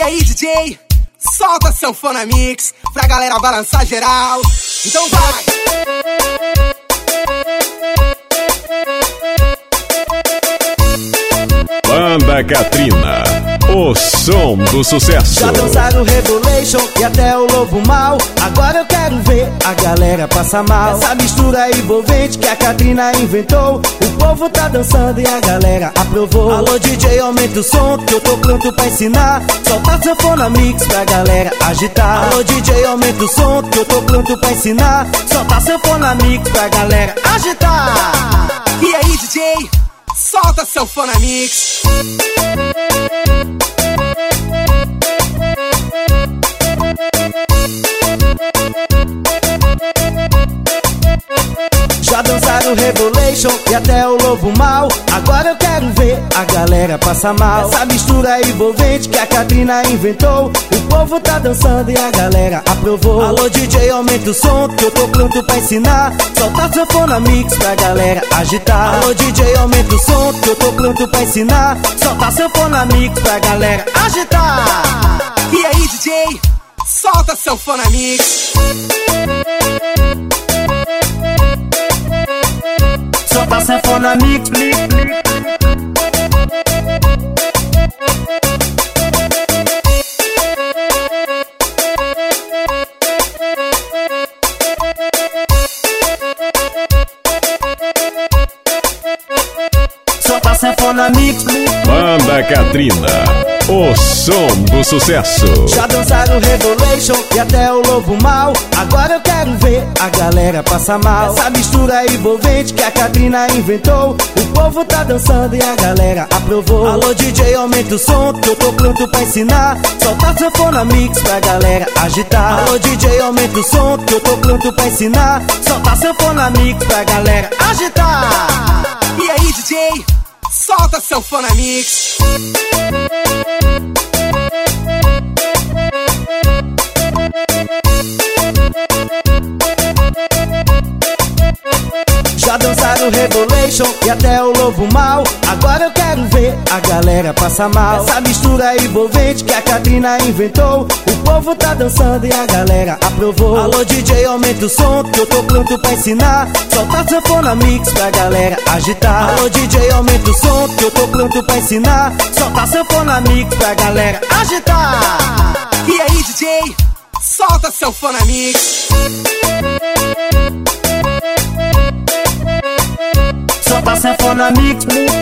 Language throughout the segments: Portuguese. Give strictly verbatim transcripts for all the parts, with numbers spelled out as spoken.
E aí, D J, solta a sanfona mix pra galera balançar geral. Então vai! Banda Katrina, o som do sucesso. Já dançaram Revolution e até o Lobo Mal. Agora eu quero ver a galera passar mal. Essa mistura envolvente que a Katrina inventou, o povo tá dançando e a galera aprovou. Alô D J, aumenta o som que eu tô pronto pra ensinar. Solta a sanfona mix pra galera agitar. Alô D J, aumenta o som que eu tô pronto pra ensinar. Solta a sanfona mix pra galera agitar. E aí, D J, solta a sanfona mix. Já dançaram Revolution e até o Lobo Mal. Agora eu quero ver a galera passar mal. Essa mistura envolvente que a Katrina inventou, o povo tá dançando e a galera aprovou. Alô D J, aumenta o som que eu tô pronto pra ensinar. Solta a sanfona mix pra galera agitar. Alô D J, aumenta o som que eu tô pronto pra ensinar. Solta a sanfona mix pra galera agitar. E aí, D J, solta a sanfona mix. Solta a sanfona mix, mix, mix. Solta a sanfona mix, mix. Banda Katrina, o som do sucesso. Já dançaram Revolution e até o Lobo Mal. Agora eu quero ver a galera passar mal. Essa mistura envolvente que a Katrina inventou, o povo tá dançando e a galera aprovou. Alô D J, aumenta o som que eu tô pronto pra ensinar. Solta a sanfona mix pra galera agitar. Alô D J, aumenta o som que eu tô pronto pra ensinar. Solta a sanfona mix pra galera agitar. E aí, D J, solta a sanfona mix. Já dançaram Revolution e até o Lobo Mal. Agora eu quero ver a galera passar mal. Essa mistura envolvente que a Katrina inventou, o povo tá dançando e a galera aprovou. Alô D J, aumenta o som que eu tô pronto pra ensinar. Solta a sanfona mix pra galera agitar. Alô D J, aumenta o som que eu tô pronto pra ensinar. Solta a sanfona mix pra galera agitar. E aí, D J, solta a sanfona mix. Solta a sanfona mix, mix.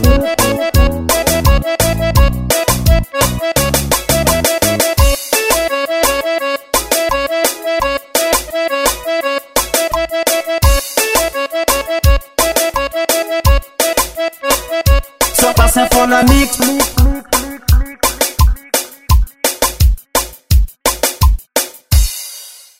Solta a sanfona mix, mix.